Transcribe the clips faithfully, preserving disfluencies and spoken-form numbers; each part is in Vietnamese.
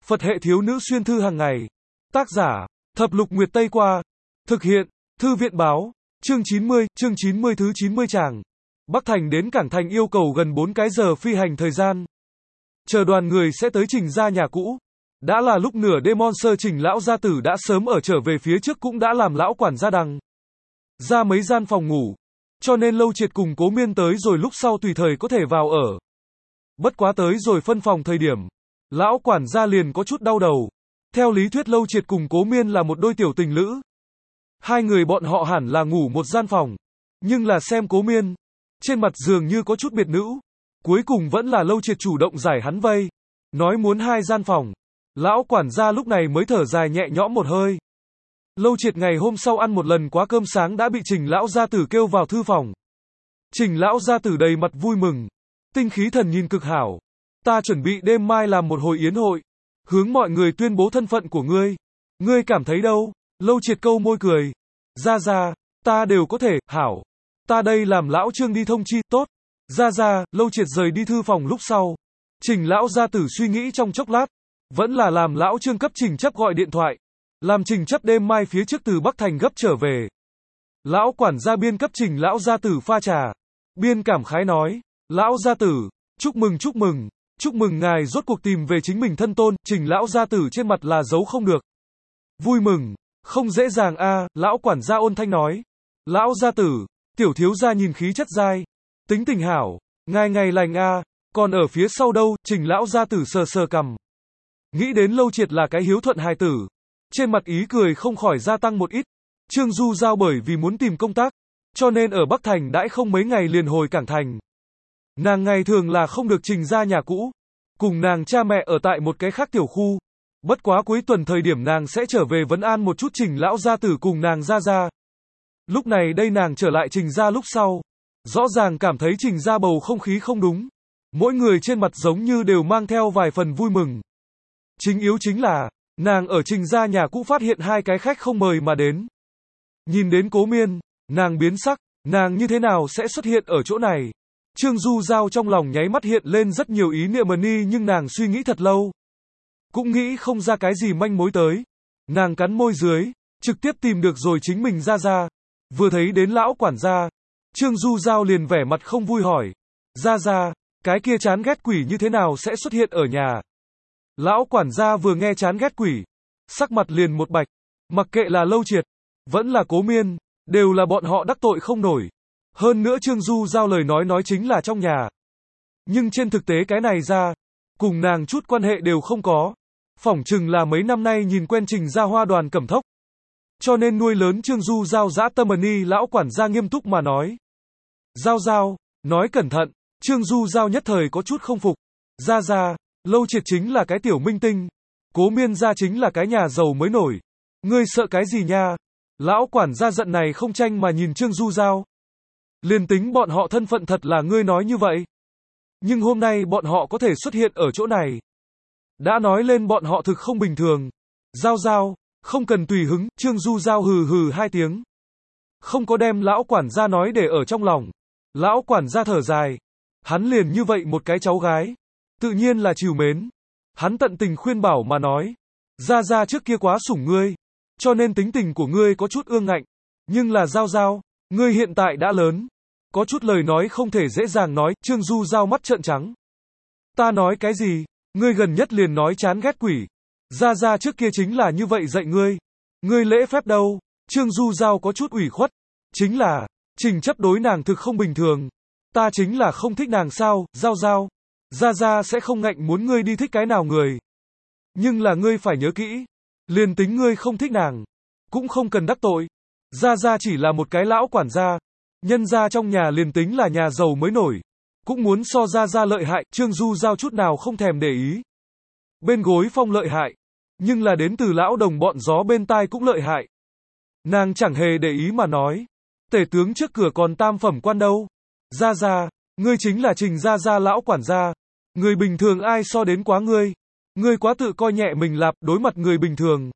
Phật hệ thiếu nữ xuyên thư hàng ngày. Tác giả, Thập Lục Nguyệt Tây Qua. Thực hiện, Thư viện báo. Chương chín mươi, chương chín mươi thứ chín mươi tràng. Bắc Thành đến Cảng Thành yêu cầu gần bốn cái giờ phi hành thời gian. Chờ đoàn người sẽ tới Trình gia nhà cũ. Đã là lúc nửa đêm Monster Trình lão gia tử đã sớm ở trở về phía trước cũng đã làm lão quản gia đằng ra mấy gian phòng ngủ. Cho nên Lâu Triệt cùng Cố Miên tới rồi lúc sau tùy thời có thể vào ở. Bất quá tới rồi phân phòng thời điểm, lão quản gia liền có chút đau đầu. Theo lý thuyết Lâu Triệt cùng Cố Miên là một đôi tiểu tình lữ. Hai người bọn họ hẳn là ngủ một gian phòng. Nhưng là xem Cố Miên, trên mặt dường như có chút biệt nữ. Cuối cùng vẫn là Lâu Triệt chủ động giải hắn vây. Nói muốn hai gian phòng. Lão quản gia lúc này mới thở dài nhẹ nhõm một hơi. Lâu Triệt ngày hôm sau ăn một lần quá cơm sáng đã bị Trình lão gia tử kêu vào thư phòng. Trình lão gia tử đầy mặt vui mừng. Tinh khí thần nhìn cực hảo. Ta chuẩn bị đêm mai làm một hồi yến hội. Hướng mọi người tuyên bố thân phận của ngươi. Ngươi cảm thấy đâu? Lâu Triệt câu môi cười. Ra ra, ta đều có thể, hảo. Ta đây làm lão Trương đi thông chi, tốt. Ra ra, Lâu Triệt rời đi thư phòng lúc sau. Trình lão gia tử suy nghĩ trong chốc lát. Vẫn là làm lão Trương cấp Trình Chấp gọi điện thoại. Làm Trình Chấp đêm mai phía trước từ Bắc Thành gấp trở về. Lão quản gia biên cấp Trình lão gia tử pha trà. Biên cảm khái nói. Lão gia tử, chúc mừng chúc mừng. Chúc mừng ngài rốt cuộc tìm về chính mình thân tôn. Trình lão gia tử trên mặt là giấu không được. Vui mừng, không dễ dàng a. À, lão quản gia ôn thanh nói. Lão gia tử, tiểu thiếu gia nhìn khí chất dai. Tính tình hảo, ngài ngày lành a. À, còn ở phía sau đâu? Trình lão gia tử sờ sờ cằm. Nghĩ đến Lâu Triệt là cái hiếu thuận hài tử. Trên mặt ý cười không khỏi gia tăng một ít. Trương Du Giao bởi vì muốn tìm công tác, cho nên ở Bắc Thành đãi không mấy ngày liền hồi Cảng Thành. Nàng ngày thường là không được Trình ra nhà cũ. Cùng nàng cha mẹ ở tại một cái khác tiểu khu. Bất quá cuối tuần thời điểm nàng sẽ trở về vấn an một chút Trình lão gia tử cùng nàng ra ra. Lúc này đây nàng trở lại Trình ra lúc sau. Rõ ràng cảm thấy Trình ra bầu không khí không đúng. Mỗi người trên mặt giống như đều mang theo vài phần vui mừng. Chính yếu chính là, nàng ở Trình ra nhà cũ phát hiện hai cái khách không mời mà đến. Nhìn đến Cố Miên, nàng biến sắc, nàng như thế nào sẽ xuất hiện ở chỗ này? Trương Du Giao trong lòng nháy mắt hiện lên rất nhiều ý niệm mani nhưng nàng suy nghĩ thật lâu. Cũng nghĩ không ra cái gì manh mối tới. Nàng cắn môi dưới, trực tiếp tìm được rồi chính mình ra ra. Vừa thấy đến lão quản gia, Trương Du Giao liền vẻ mặt không vui hỏi. Ra ra, cái kia chán ghét quỷ như thế nào sẽ xuất hiện ở nhà? Lão quản gia vừa nghe chán ghét quỷ, sắc mặt liền một bạch. Mặc kệ là Lâu Triệt, vẫn là Cố Miên, đều là bọn họ đắc tội không nổi. Hơn nữa Trương Du Giao lời nói nói chính là trong nhà. Nhưng trên thực tế cái này ra, cùng nàng chút quan hệ đều không có. Phỏng chừng là mấy năm nay nhìn quen Trình gia Hoa Đoàn Cẩm Thốc. Cho nên nuôi lớn Trương Du Giao dã tâm ni. Lão quản gia nghiêm túc mà nói. Giao Giao, nói cẩn thận. Trương Du Giao nhất thời có chút không phục. Ra ra, Lâu Triệt chính là cái tiểu minh tinh. Cố Miên gia chính là cái nhà giàu mới nổi. Ngươi sợ cái gì nha? Lão quản gia giận này không tranh mà nhìn Trương Du Giao. Liền tính bọn họ thân phận thật là ngươi nói như vậy. Nhưng hôm nay bọn họ có thể xuất hiện ở chỗ này. Đã nói lên bọn họ thực không bình thường. Giao Giao, không cần tùy hứng. Trương Du Giao hừ hừ hai tiếng. Không có đem lão quản gia nói để ở trong lòng. Lão quản gia thở dài. Hắn liền như vậy một cái cháu gái. Tự nhiên là trìu mến. Hắn tận tình khuyên bảo mà nói. Ra ra trước kia quá sủng ngươi. Cho nên tính tình của ngươi có chút ương ngạnh. Nhưng là Giao Giao, ngươi hiện tại đã lớn. Có chút lời nói không thể dễ dàng nói. Trương Du Giao mắt trợn trắng. Ta nói cái gì? Ngươi gần nhất liền nói chán ghét quỷ. Ra ra trước kia chính là như vậy dạy ngươi. Ngươi lễ phép đâu? Trương Du Giao có chút ủy khuất. Chính là, Trình Chấp đối nàng thực không bình thường. Ta chính là không thích nàng sao? Giao Giao, ra ra sẽ không ngạnh muốn ngươi đi thích cái nào người. Nhưng là ngươi phải nhớ kỹ. Liền tính ngươi không thích nàng, cũng không cần đắc tội. Ra ra chỉ là một cái lão quản gia. Nhân gia trong nhà liền tính là nhà giàu mới nổi. Cũng muốn so ra ra lợi hại. Trương Du Giao chút nào không thèm để ý. Bên gối phong lợi hại. Nhưng là đến từ lão đồng bọn gió bên tai cũng lợi hại. Nàng chẳng hề để ý mà nói. Tể tướng trước cửa còn tam phẩm quan đâu. Ra ra, ngươi chính là Trình ra ra lão quản gia. Người bình thường ai so đến quá ngươi. Ngươi quá tự coi nhẹ mình lạp đối mặt người bình thường.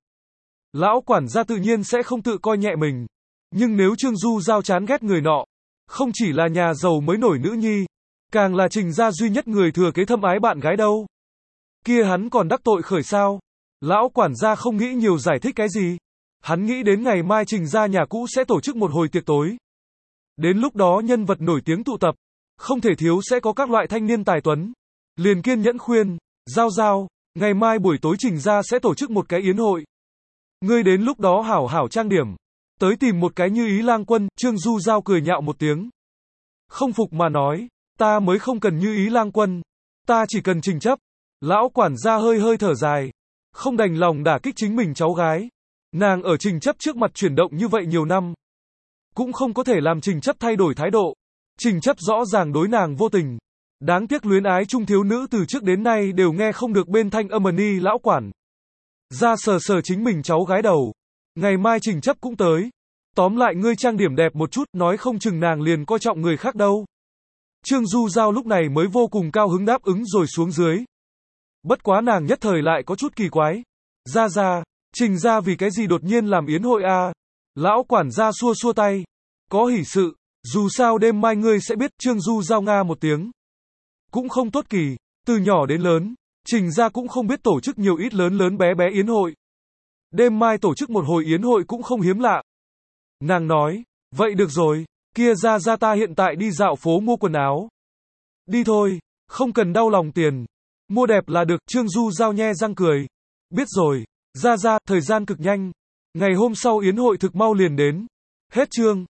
Lão quản gia tự nhiên sẽ không tự coi nhẹ mình. Nhưng nếu Trương Du Giao chán ghét người nọ, không chỉ là nhà giàu mới nổi nữ nhi, càng là Trình gia duy nhất người thừa kế thâm ái bạn gái đâu. Kia hắn còn đắc tội khởi sao? Lão quản gia không nghĩ nhiều giải thích cái gì. Hắn nghĩ đến ngày mai Trình gia nhà cũ sẽ tổ chức một hồi tiệc tối. Đến lúc đó nhân vật nổi tiếng tụ tập, không thể thiếu sẽ có các loại thanh niên tài tuấn. Liền kiên nhẫn khuyên, Giao Giao, ngày mai buổi tối Trình gia sẽ tổ chức một cái yến hội. Ngươi đến lúc đó hảo hảo trang điểm, tới tìm một cái Như Ý lang quân. Trương Du Giao cười nhạo một tiếng. Không phục mà nói, ta mới không cần Như Ý lang quân, ta chỉ cần Trình chấp. Lão quản gia hơi hơi thở dài, không đành lòng đả kích chính mình cháu gái. Nàng ở Trình chấp trước mặt chuyển động như vậy nhiều năm, cũng không có thể làm Trình chấp thay đổi thái độ. Trình chấp rõ ràng đối nàng vô tình. Đáng tiếc luyến ái trung thiếu nữ từ trước đến nay đều nghe không được bên thanh âm ni. Lão quản gia sờ sờ chính mình cháu gái đầu. Ngày mai Trình chấp cũng tới. Tóm lại ngươi trang điểm đẹp một chút, nói không chừng nàng liền coi trọng người khác đâu. Trương Du Giao lúc này mới vô cùng cao hứng đáp ứng rồi xuống dưới. Bất quá nàng nhất thời lại có chút kỳ quái. Ra ra, Trình gia vì cái gì đột nhiên làm yến hội a? À? Lão quản gia xua xua tay. Có hỷ sự, dù sao đêm mai ngươi sẽ biết. Trương Du Giao nga một tiếng. Cũng không tốt kỳ, từ nhỏ đến lớn, Trình gia cũng không biết tổ chức nhiều ít lớn lớn bé bé yến hội. Đêm mai tổ chức một hồi yến hội cũng không hiếm lạ. Nàng nói, vậy được rồi, kia ra ra ta hiện tại đi dạo phố mua quần áo. Đi thôi, không cần đau lòng tiền. Mua đẹp là được. Trương Du Giao nhe răng cười. Biết rồi, ra ra, thời gian cực nhanh. Ngày hôm sau yến hội thực mau liền đến. Hết chương.